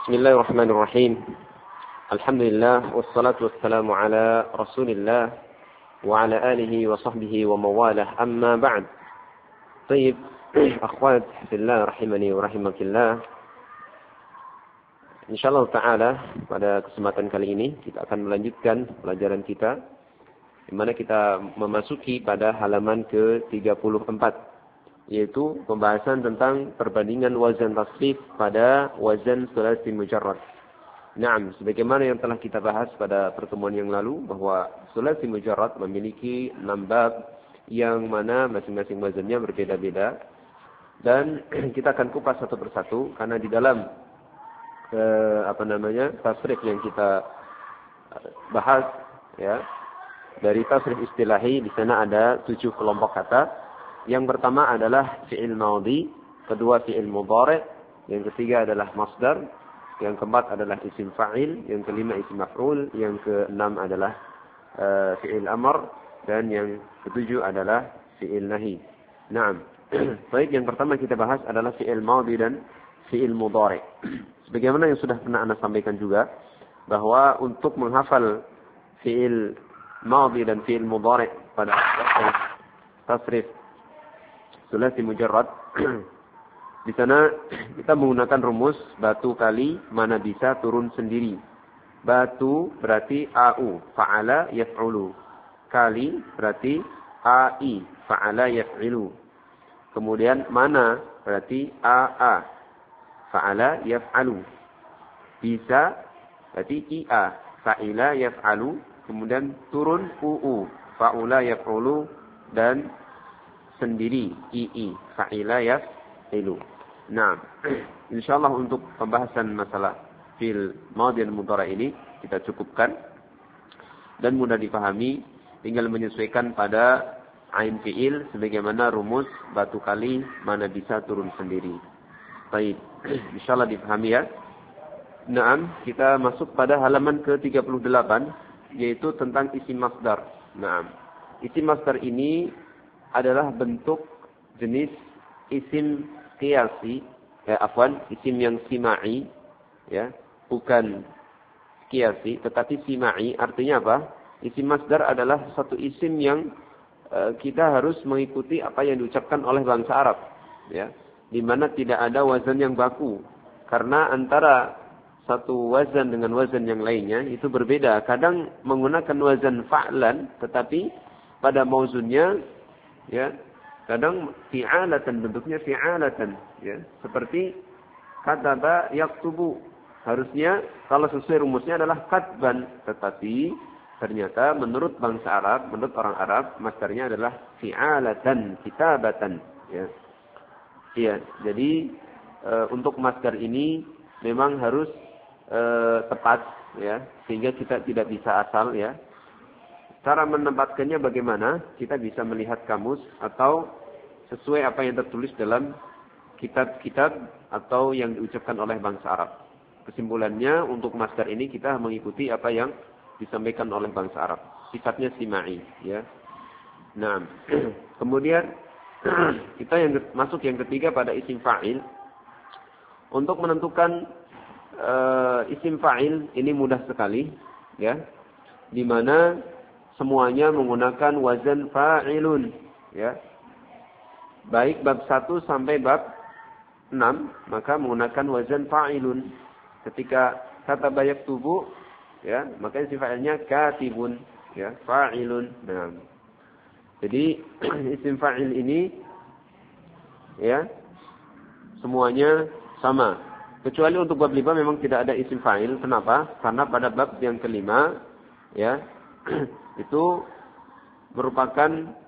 Bismillahirrahmanirrahim. Alhamdulillah wassalatu wassalamu ala Rasulillah wa ala alihi wa sahbihi wa mawalah. Amma ba'd. Baik, akhwat fillah rahimani wa rahimakumullah. Insyaallah taala pada kesempatan kali ini kita akan melanjutkan pelajaran kita di mana kita memasuki pada halaman ke-34. Yaitu pembahasan tentang perbandingan wazan tasrif pada wazan sulasi mujarrad. Naam, sebagaimana yang telah kita bahas pada pertemuan yang lalu bahwa sulasi mujarrad memiliki 6 bab yang mana masing-masing wazannya berbeda-beda dan kita akan kupas satu persatu karena di dalam tasrif yang kita bahas ya, dari tasrif istilahi di sana ada 7 kelompok kata. Yang pertama adalah fi'il madhi, kedua fi'il mudhari', yang ketiga adalah masdar, yang keempat adalah isim fa'il, yang kelima isim maf'ul, yang keenam adalah fi'il amr, dan yang ketujuh adalah fi'il nahi. Naam. Baik, yang pertama kita bahas adalah fi'il madhi dan fi'il mudhari'. Sebagaimana yang sudah pernah Anda sampaikan juga bahwa untuk menghafal fi'il madhi dan fi'il mudhari' pada tasrif sulasi mujarrad di sana kita menggunakan rumus batu kali mana bisa turun sendiri. Batu berarti au, fa'ala yaf'ulu. Kali berarti ai, fa'ala yaf'ilu. Kemudian mana berarti aa, fa'ala yaf'alu. Bisa berarti ia, fa'ila yaf'alu. Kemudian turun uu, fa'ula yaf'ulu, dan sendiri ii, fa'ila yaf'ilu. Nah, insyaallah untuk pembahasan masalah fi'il madhi dan mudhari' ini kita cukupkan dan mudah dipahami, tinggal menyesuaikan pada ain fi'il sebagaimana rumus batu kali mana bisa turun sendiri. Baik, insyaallah dipahami ya. Nah, kita masuk pada halaman ke-38 yaitu tentang isim masdar. Nah, isim masdar ini adalah bentuk jenis isim qiyasi, isim yang sima'i, ya, bukan qiyasi, tetapi sima'i. Artinya apa? Isim masdar adalah satu isim yang kita harus mengikuti apa yang diucapkan oleh bangsa Arab, ya, di mana tidak ada wazan yang baku, karena antara satu wazan dengan wazan yang lainnya itu berbeda. Kadang menggunakan wazan fa'lan, tetapi pada mauzunnya ya, kadang fi'alatan, bentuknya fi'alatan, ya, seperti kataba yaktubu. Harusnya kalau sesuai rumusnya adalah katban, tetapi ternyata menurut bangsa Arab, menurut orang Arab, masdarnya adalah fi'alatan, kitabatan, ya. Iya, jadi untuk masdar ini memang harus tepat, ya, sehingga kita tidak bisa asal, ya. Cara menempatkannya bagaimana? Kita bisa melihat kamus atau sesuai apa yang tertulis dalam kitab-kitab atau yang diucapkan oleh bangsa Arab. Kesimpulannya untuk masdar ini kita mengikuti apa yang disampaikan oleh bangsa Arab. Sifatnya sima'i, ya. Nah, kemudian kita masuk yang ketiga pada isim fa'il. Untuk menentukan isim fa'il ini mudah sekali, ya. Di mana semuanya menggunakan wazan fa'ilun, ya. Baik bab 1 sampai bab 6 maka menggunakan wazan fa'ilun. Ketika kata bayak tubuh, ya, maka isim fa'ilnya katibun, ya, fa'ilun. Nah, jadi isim fa'il ini, ya, semuanya sama. Kecuali untuk bab 5 memang tidak ada isim fa'il. Kenapa? Karena pada bab yang kelima, ya, itu merupakan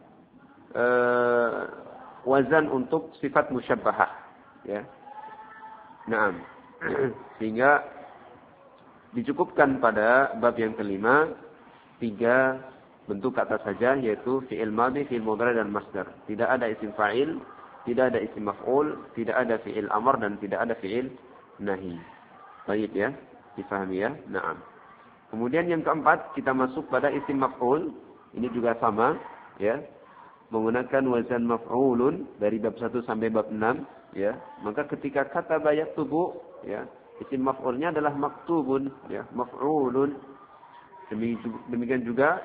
wazan untuk sifat musyabbahah, ya. Nah, sehingga dicukupkan pada bab yang kelima 3 bentuk kata saja, yaitu fi'il madhi, fi'il mudhari, dan masdar. Tidak ada isim fa'il, tidak ada isim maf'ul, tidak ada fi'il amr, dan tidak ada fi'il nahi. Baik, ya, difahami ya. Nah, kemudian yang keempat kita masuk pada isim maf'ul. Ini juga sama, ya, menggunakan wazan maf'ulun dari bab 1 sampai bab 6, ya. Maka ketika kata bayak tubuh, ya, Isim maf'ulnya adalah maktubun, ya, maf'ulun. Demikian juga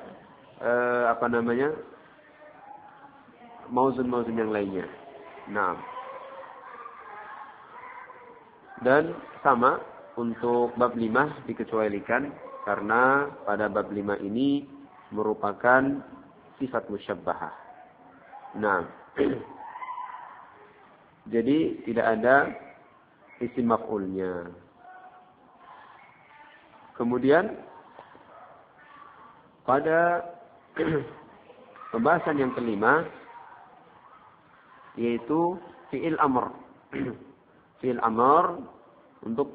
mauzun-mauzun yang lainnya. Nah, dan sama untuk bab 5 dikecualikan karena pada bab 5 ini merupakan sifat musyabbahah. Nah, jadi tidak ada isim maf'ulnya. Kemudian pada pembahasan yang kelima yaitu fi'il amr. Fi'il amr untuk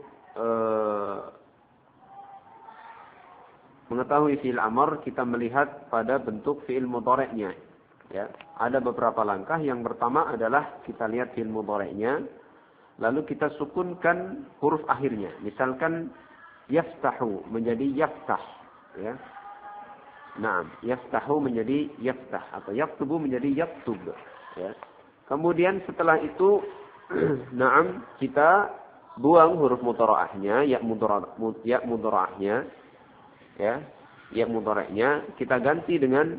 mengetahui fi'il amr kita melihat pada bentuk fi'il mudhari'nya. Ya, ada beberapa langkah. Yang pertama adalah kita lihat fi'il mudhari'nya, lalu kita sukunkan huruf akhirnya. Misalkan yaftahu menjadi yaftah, ya. Nah, yaftahu menjadi yaftah atau yaktubu menjadi yaktub, ya. Kemudian setelah itu na'am kita buang huruf mudhara'ahnya, ya mudhara'ahnya, ya. Ya mudhara'ahnya kita ganti dengan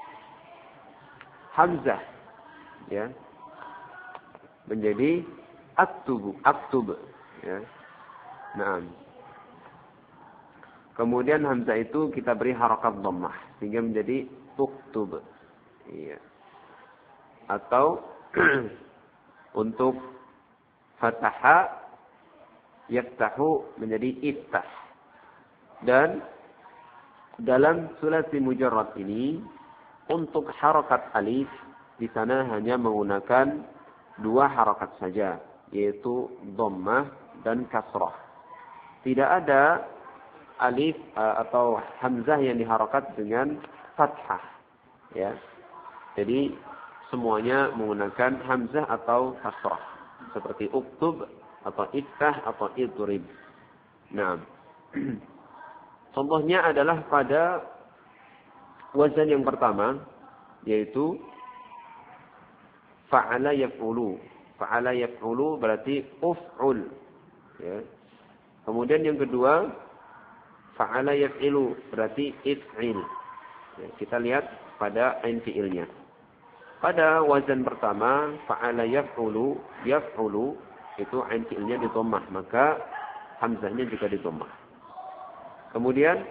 hamzah, ya. Menjadi aktub, ya. Na'am. Kemudian hamzah itu kita beri harakat dhammah sehingga menjadi uktub. Iya. Atau untuk fathaha yaftahu menjadi iftah. Dan dalam sulasi mujarrad ini untuk harakat alif di sana hanya menggunakan 2 harakat saja, yaitu dhammah dan kasrah. Tidak ada alif atau hamzah yang diharokat dengan fathah, ya. Jadi semuanya menggunakan hamzah atau kasrah, seperti uktub atau iftah atau idrib. Nah, contohnya adalah pada wazan yang pertama, yaitu fa'ala yaf'ulu. Fa'ala yaf'ulu berarti uf'ul, ya. Kemudian yang kedua fa'ala yaf'ilu berarti if'il. Ya, kita lihat pada ain fi'ilnya. Pada wazan pertama fa'ala yaf'ulu itu ain fi'ilnya didhammah, maka hamzahnya juga didhammah. Kemudian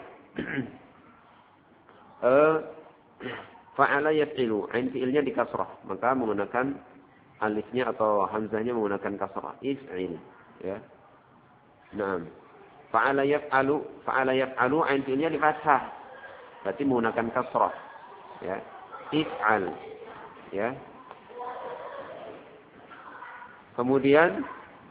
fa'ala yaf'ilu ain fi'ilnya dikasrah, maka menggunakan alifnya atau hamzahnya menggunakan kasrah, if'il, ya. Nah, fa'ala yaf'alu ain fi'ilnya di fathah, berarti menggunakan kasrah, ya. If'al, ya. Kemudian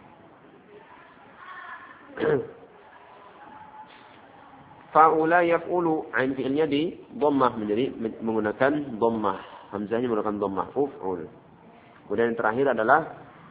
fa'ula yaf'ulu ain fi'ilnya di dhammah menjadi menggunakan dhammah, hamzahnya menggunakan dhammah, uf'ul. Kemudian yang terakhir adalah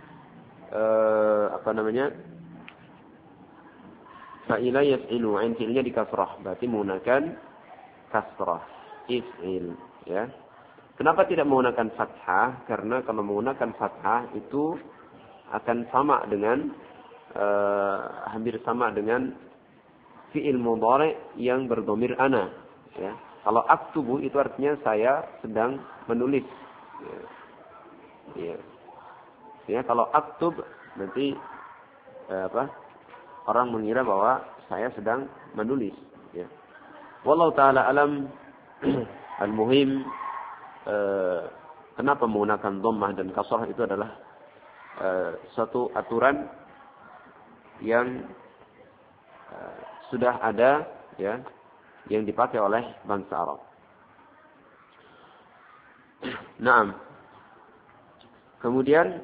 fa'ila yaf'ilu ain fi'ilnya di kasrah, berarti menggunakan kasrah, if'il, ya. Kenapa tidak menggunakan fathah? Karena kalau menggunakan fathah itu akan sama dengan hampir sama dengan fi'il mudhari' yang berdhamir ana, ya. Kalau aktubu itu artinya saya sedang menulis, ya. Ya. Ya, kalau aktub nanti orang mengira bahwa saya sedang menulis, ya. Wallahu taala alam. Al-muhim kenapa menggunakan dhammah dan kasrah itu adalah suatu aturan yang sudah ada, ya, yang dipakai oleh bangsa Arab. Naam. Kemudian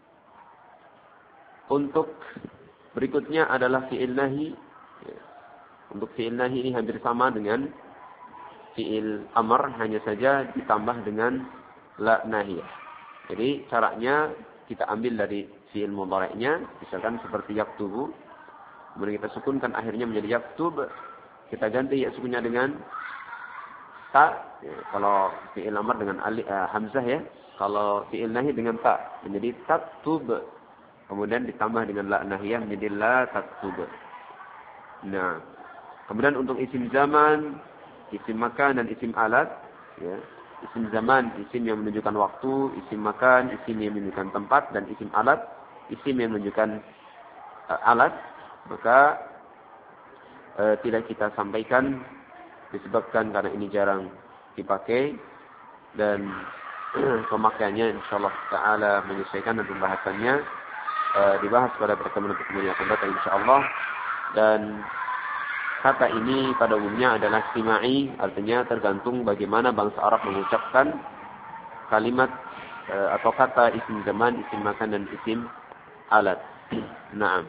untuk berikutnya adalah fi'il nahi. Untuk fi'il nahi ini hampir sama dengan fi'il amr, hanya saja ditambah dengan la nahiyah. Jadi caranya kita ambil dari fi'il mudhari'nya, misalkan seperti yaktubu, kemudian kita sukunkan akhirnya menjadi yaktub, kita ganti ya sukunnya dengan ta. Ya, kalau fi'il amr dengan hamzah, ya. Kalau fi'il nahi dengan ta menjadi taktub. kemudian ditambah dengan la nahiyah menjadi la taktub. Nah, kemudian untuk isim zaman, isim makan dan isim alat, ya. Isim zaman, isim yang menunjukkan waktu, isim makan, isim yang menunjukkan tempat, dan isim alat, isim yang menunjukkan alat, maka tidak kita sampaikan disebabkan karena ini jarang dipakai dan pemakaiannya insyaallah taala menyesuaikan dan pembahasannya dibahas pada pertemuan-pertemuan yang akan datang insyaallah. Dan kata ini pada umumnya adalah istimai, artinya tergantung bagaimana bangsa Arab mengucapkan kalimat atau kata isim zaman, isim makan dan isim alat. Naam.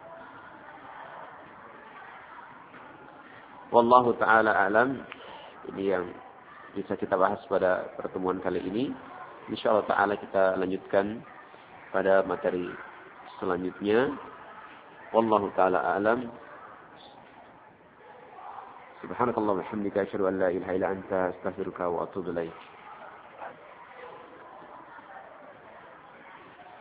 Wallahu taala alam. Ini yang bisa kita bahas pada pertemuan kali ini. Insyaallah taala kita lanjutkan pada materi selanjutnya. Wallahu taala alam. Subhanakallah wa bihamdika asyhadu an la ilaha illa anta astaghfiruka wa atubu ilaik.